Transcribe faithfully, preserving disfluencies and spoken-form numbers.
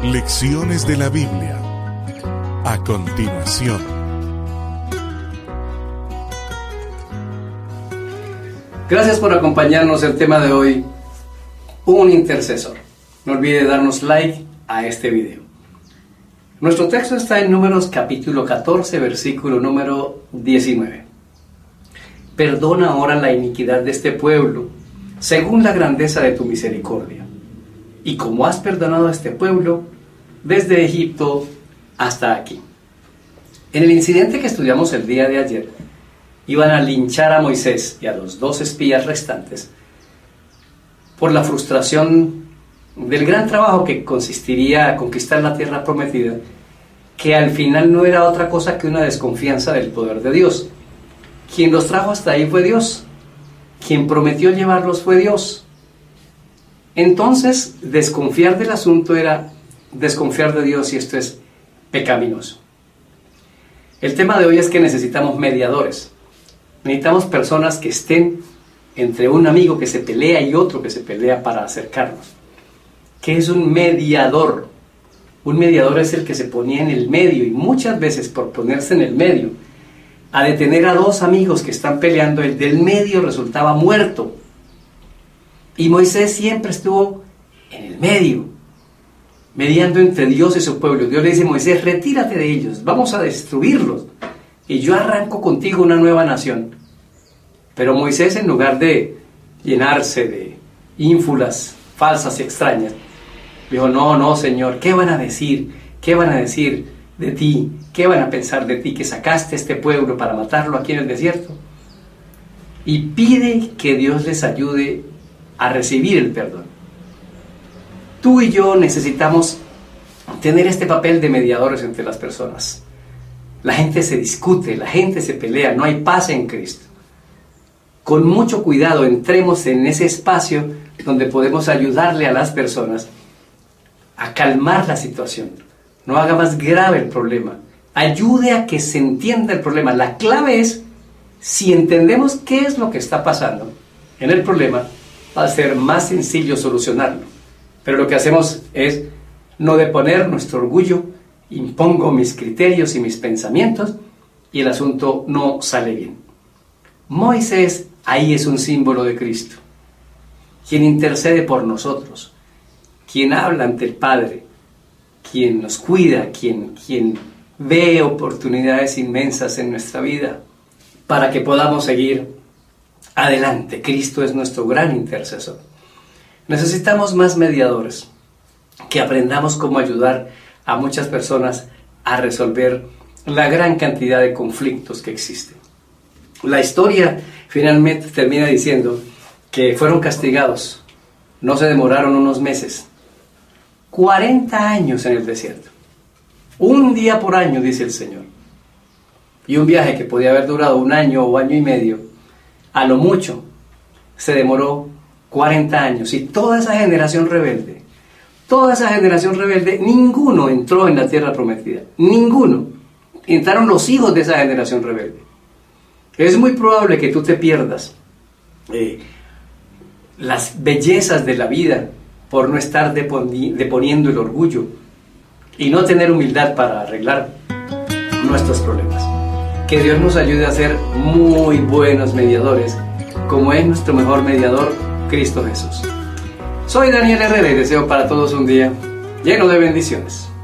Lecciones de la Biblia. A continuación. Gracias por acompañarnos. El tema de hoy, un intercesor. No olvide darnos like a este video. Nuestro texto está en Números capítulo catorce, versículo número diecinueve. Perdona ahora la iniquidad de este pueblo, según la grandeza de tu misericordia. Y como has perdonado a este pueblo, desde Egipto hasta aquí. En el incidente que estudiamos el día de ayer, iban a linchar a Moisés y a los dos espías restantes por la frustración del gran trabajo que consistiría en conquistar la tierra prometida, que al final no era otra cosa que una desconfianza del poder de Dios. Quien los trajo hasta ahí fue Dios. Quien prometió llevarlos fue Dios. Entonces, desconfiar del asunto era desconfiar de Dios, y esto es pecaminoso. El tema de hoy es que necesitamos mediadores. Necesitamos personas que estén entre un amigo que se pelea y otro que se pelea para acercarnos. ¿Qué es un mediador? Un mediador es el que se ponía en el medio, y muchas veces por ponerse en el medio, a detener a dos amigos que están peleando, el del medio resultaba muerto. Y Moisés siempre estuvo en el medio, mediando entre Dios y su pueblo. Dios le dice: Moisés, retírate de ellos, vamos a destruirlos, y yo arranco contigo una nueva nación. Pero Moisés, en lugar de llenarse de ínfulas falsas y extrañas, dijo: no, no, Señor, ¿qué van a decir? ¿Qué van a decir de ti? ¿Qué van a pensar de ti que sacaste a este pueblo para matarlo aquí en el desierto? Y pide que Dios les ayude a recibir el perdón. Tú y yo necesitamos tener este papel de mediadores entre las personas. La gente se discute, la gente se pelea, no hay paz en Cristo. Con mucho cuidado entremos en ese espacio donde podemos ayudarle a las personas a calmar la situación. No haga más grave el problema. Ayude a que se entienda el problema. La clave es, si entendemos qué es lo que está pasando en el problema, va a ser más sencillo solucionarlo. Pero lo que hacemos es no deponer nuestro orgullo, impongo mis criterios y mis pensamientos, y el asunto no sale bien. Moisés ahí es un símbolo de Cristo, quien intercede por nosotros, quien habla ante el Padre, quien nos cuida, quien, quien ve oportunidades inmensas en nuestra vida para que podamos seguir adelante. Cristo es nuestro gran intercesor. Necesitamos más mediadores, que aprendamos cómo ayudar a muchas personas a resolver la gran cantidad de conflictos que existen. La historia finalmente termina diciendo que fueron castigados, no se demoraron unos meses, cuarenta años en el desierto, un día por año, dice el Señor, y un viaje que podía haber durado un año o año y medio, a lo mucho se demoró cuarenta años, y toda esa generación rebelde, toda esa generación rebelde, ninguno entró en la tierra prometida, ninguno. Entraron los hijos de esa generación rebelde. Es muy probable que tú te pierdas eh, las bellezas de la vida por no estar deponi- deponiendo el orgullo y no tener humildad para arreglar nuestros problemas. Que Dios nos ayude a ser muy buenos mediadores, como es nuestro mejor mediador, Cristo Jesús. Soy Daniel Herrera y deseo para todos un día lleno de bendiciones.